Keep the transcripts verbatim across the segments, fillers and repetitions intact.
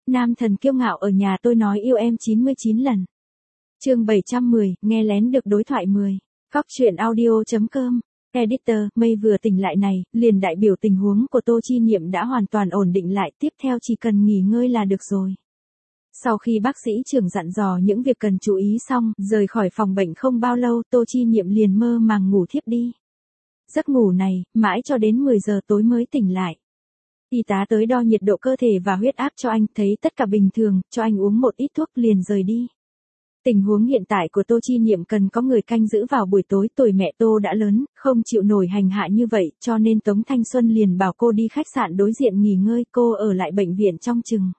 nam thần kiêu ngạo ở nhà tôi nói yêu em chín mươi chín lần. Chương bảy trăm mười, nghe lén được đối thoại mười. Cóc truyện audio chấm com. Editor, Mây vừa tỉnh lại này, liền đại biểu tình huống của Tô Chi Niệm đã hoàn toàn ổn định lại, tiếp theo chỉ cần nghỉ ngơi là được rồi. Sau khi bác sĩ trưởng dặn dò những việc cần chú ý xong, rời khỏi phòng bệnh không bao lâu, Tô Chi Niệm liền mơ màng ngủ thiếp đi. Giấc ngủ này, mãi cho đến mười giờ tối mới tỉnh lại. Y tá tới đo nhiệt độ cơ thể và huyết áp cho anh, thấy tất cả bình thường, cho anh uống một ít thuốc liền rời đi. Tình huống hiện tại của Tô Chi Niệm cần có người canh giữ vào buổi tối, tuổi mẹ Tô đã lớn, không chịu nổi hành hạ như vậy, cho nên Tống Thanh Xuân liền bảo cô đi khách sạn đối diện nghỉ ngơi, cô ở lại bệnh viện trong chừng.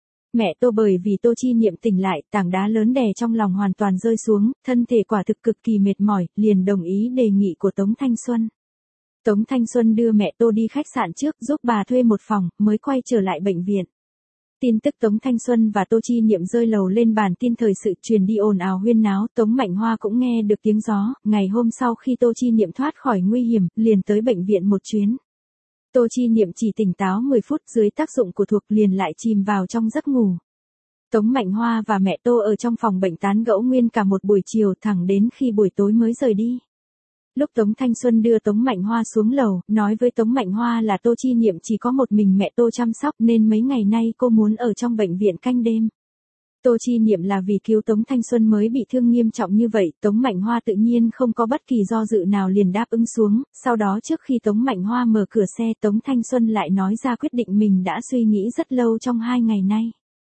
Mẹ Tô bởi vì Tô Chi Niệm tỉnh lại, tảng đá lớn đè trong lòng hoàn toàn rơi xuống, thân thể quả thực cực kỳ mệt mỏi, liền đồng ý đề nghị của Tống Thanh Xuân. Tống Thanh Xuân đưa mẹ Tô đi khách sạn trước, giúp bà thuê một phòng, mới quay trở lại bệnh viện. Tin tức Tống Thanh Xuân và Tô Chi Niệm rơi lầu lên bản tin thời sự truyền đi ồn ào huyên náo, Tống Mạnh Hoa cũng nghe được tiếng gió, ngày hôm sau khi Tô Chi Niệm thoát khỏi nguy hiểm, liền tới bệnh viện một chuyến. Tô Chi Niệm chỉ tỉnh táo mười phút, dưới tác dụng của thuốc liền lại chìm vào trong giấc ngủ. Tống Mạnh Hoa và mẹ Tô ở trong phòng bệnh tán gẫu nguyên cả một buổi chiều, thẳng đến khi buổi tối mới rời đi. Lúc Tống Thanh Xuân đưa Tống Mạnh Hoa xuống lầu, nói với Tống Mạnh Hoa là Tô Chi Niệm chỉ có một mình mẹ Tô chăm sóc nên mấy ngày nay cô muốn ở trong bệnh viện canh đêm. Tô Chi Niệm là vì cứu Tống Thanh Xuân mới bị thương nghiêm trọng như vậy, Tống Mạnh Hoa tự nhiên không có bất kỳ do dự nào liền đáp ứng xuống, sau đó trước khi Tống Mạnh Hoa mở cửa xe, Tống Thanh Xuân lại nói ra quyết định mình đã suy nghĩ rất lâu trong hai ngày nay.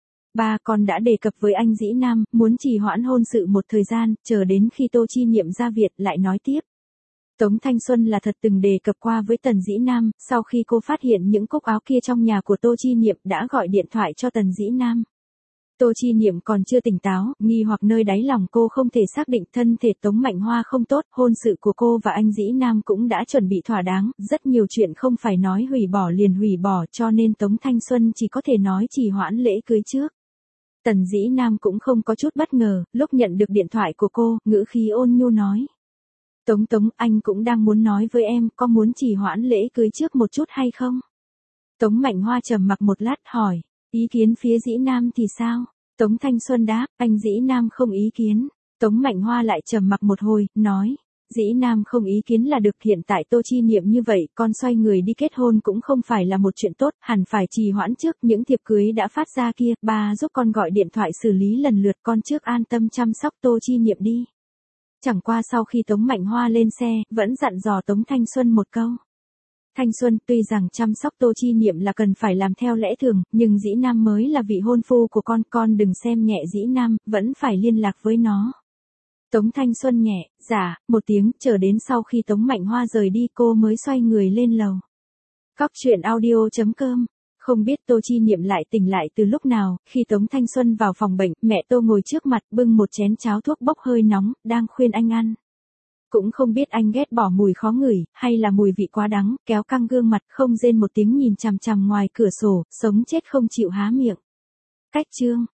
Ba con đã đề cập với anh Dĩ Nam, muốn trì hoãn hôn sự một thời gian, chờ đến khi Tô Chi Niệm ra viện lại nói tiếp. Tống Thanh Xuân là thật từng đề cập qua với Tần Dĩ Nam, sau khi cô phát hiện những cúc áo kia trong nhà của Tô Chi Niệm đã gọi điện thoại cho Tần Dĩ Nam. Tô Chi Niệm còn chưa tỉnh táo, nghi hoặc nơi đáy lòng cô không thể xác định thân thể Tống Mạnh Hoa không tốt, hôn sự của cô và anh Dĩ Nam cũng đã chuẩn bị thỏa đáng, rất nhiều chuyện không phải nói hủy bỏ liền hủy bỏ cho nên Tống Thanh Xuân chỉ có thể nói trì hoãn lễ cưới trước. Tần Dĩ Nam cũng không có chút bất ngờ, lúc nhận được điện thoại của cô, ngữ khí ôn nhu nói. Tống Tống, anh cũng đang muốn nói với em, có muốn trì hoãn lễ cưới trước một chút hay không? Tống Mạnh Hoa trầm mặc một lát hỏi, ý kiến phía Dĩ Nam thì sao? Tống Thanh Xuân đáp, anh Dĩ Nam không ý kiến. Tống Mạnh Hoa lại trầm mặc một hồi, nói, Dĩ Nam không ý kiến là được, hiện tại Tô Chi Niệm như vậy, con xoay người đi kết hôn cũng không phải là một chuyện tốt, hẳn phải trì hoãn trước, những thiệp cưới đã phát ra kia, ba giúp con gọi điện thoại xử lý lần lượt, con trước an tâm chăm sóc Tô Chi Niệm đi. Chẳng qua sau khi Tống Mạnh Hoa lên xe, vẫn dặn dò Tống Thanh Xuân một câu. Thanh Xuân, tuy rằng chăm sóc Tô Chi Niệm là cần phải làm theo lẽ thường, nhưng Dĩ Nam mới là vị hôn phu của con, con đừng xem nhẹ Dĩ Nam, vẫn phải liên lạc với nó. Tống Thanh Xuân nhẹ, dạ, một tiếng, chờ đến sau khi Tống Mạnh Hoa rời đi cô mới xoay người lên lầu. Cóc truyện audio chấm com. Không biết Tô Chi Niệm lại tỉnh lại từ lúc nào, khi Tống Thanh Xuân vào phòng bệnh, mẹ Tô ngồi trước mặt bưng một chén cháo thuốc bốc hơi nóng, đang khuyên anh ăn. Cũng không biết anh ghét bỏ mùi khó ngửi, hay là mùi vị quá đắng, kéo căng gương mặt không rên một tiếng nhìn chằm chằm ngoài cửa sổ, sống chết không chịu há miệng. Cách chương.